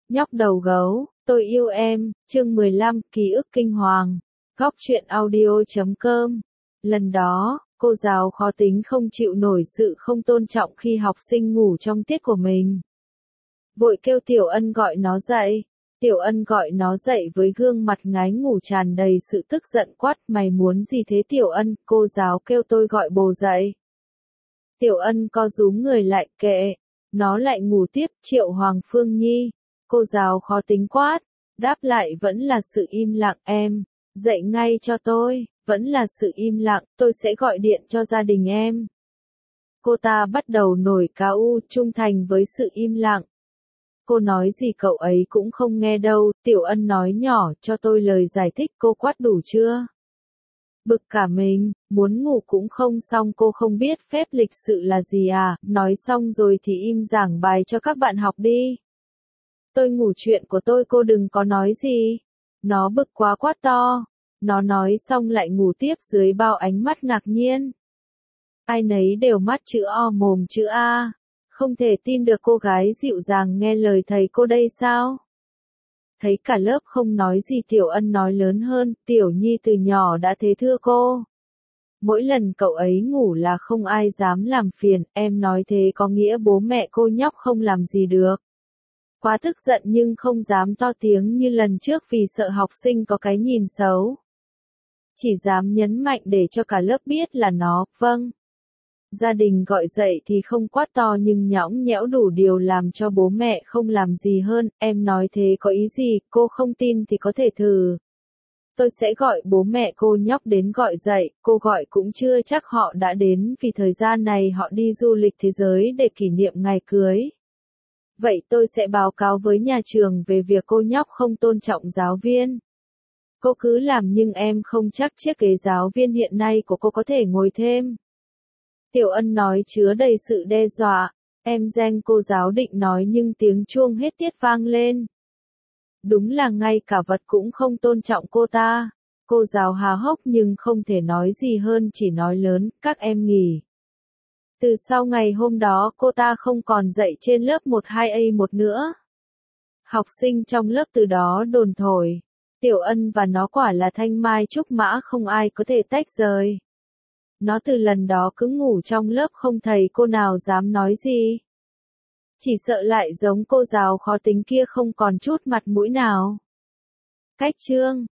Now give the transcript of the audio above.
Nhóc đầu gấu, tôi yêu em, chương 15, ký ức kinh hoàng. Góc truyện audio.com. Lần đó, cô giáo khó tính không chịu nổi sự không tôn trọng khi học sinh ngủ trong tiết của mình. Vội kêu Tiểu Ân gọi nó dậy. Tiểu Ân gọi nó dậy với gương mặt ngái ngủ tràn đầy sự tức giận quát, mày muốn gì thế Tiểu Ân, cô giáo kêu tôi gọi bồ dậy. Tiểu Ân co rúm người lại, kệ, nó lại ngủ tiếp. Triệu Hoàng Phương Nhi, cô giáo khó tính quát, đáp lại vẫn là sự im lặng. Em, dậy ngay cho tôi, vẫn là sự im lặng, tôi sẽ gọi điện cho gia đình em. Cô ta bắt đầu nổi cáu, trung thành với sự im lặng. Cô nói gì cậu ấy cũng không nghe đâu. Tiểu Ân nói nhỏ, cho tôi lời giải thích. Cô quát đủ chưa? Bực cả mình, muốn ngủ cũng không xong. Cô không biết phép lịch sự là gì à? Nói xong rồi thì im giảng bài cho các bạn học đi. Tôi ngủ chuyện của tôi, cô đừng có nói gì. Nó bực quá quát to. Nó nói xong lại ngủ tiếp dưới bao ánh mắt ngạc nhiên. Ai nấy đều mắt chữ O mồm chữ A. Không thể tin được cô gái dịu dàng nghe lời thầy cô đây sao? Thấy cả lớp không nói gì, Tiểu Ân nói lớn hơn, Tiểu Nhi từ nhỏ đã thế thưa cô. Mỗi lần cậu ấy ngủ là không ai dám làm phiền, em nói thế có nghĩa bố mẹ cô nhóc không làm gì được. Quá tức giận nhưng không dám to tiếng như lần trước vì sợ học sinh có cái nhìn xấu. Chỉ dám nhấn mạnh để cho cả lớp biết là nó, vâng. Gia đình gọi dậy thì không quát to nhưng nhõng nhẽo đủ điều làm cho bố mẹ không làm gì hơn. Em nói thế có ý gì, cô không tin thì có thể thử. Tôi sẽ gọi bố mẹ cô nhóc đến gọi dậy, cô gọi cũng chưa chắc họ đã đến vì thời gian này họ đi du lịch thế giới để kỷ niệm ngày cưới. Vậy tôi sẽ báo cáo với nhà trường về việc cô nhóc không tôn trọng giáo viên. Cô cứ làm nhưng em không chắc chiếc ghế giáo viên hiện nay của cô có thể ngồi thêm. Tiểu Ân nói chứa đầy sự đe dọa. Em Giang, cô giáo định nói nhưng tiếng chuông hết tiết vang lên. Đúng là ngay cả vật cũng không tôn trọng cô ta. Cô giáo há hốc nhưng không thể nói gì hơn, chỉ nói lớn, các em nghỉ. Từ sau ngày hôm đó cô ta không còn dạy trên lớp 12A1 nữa. Học sinh trong lớp từ đó đồn thổi. Tiểu Ân và nó quả là thanh mai trúc mã, không ai có thể tách rời. Nó từ lần đó cứ ngủ trong lớp, không thầy cô nào dám nói gì. Chỉ sợ lại giống cô giáo khó tính kia không còn chút mặt mũi nào. Cách chương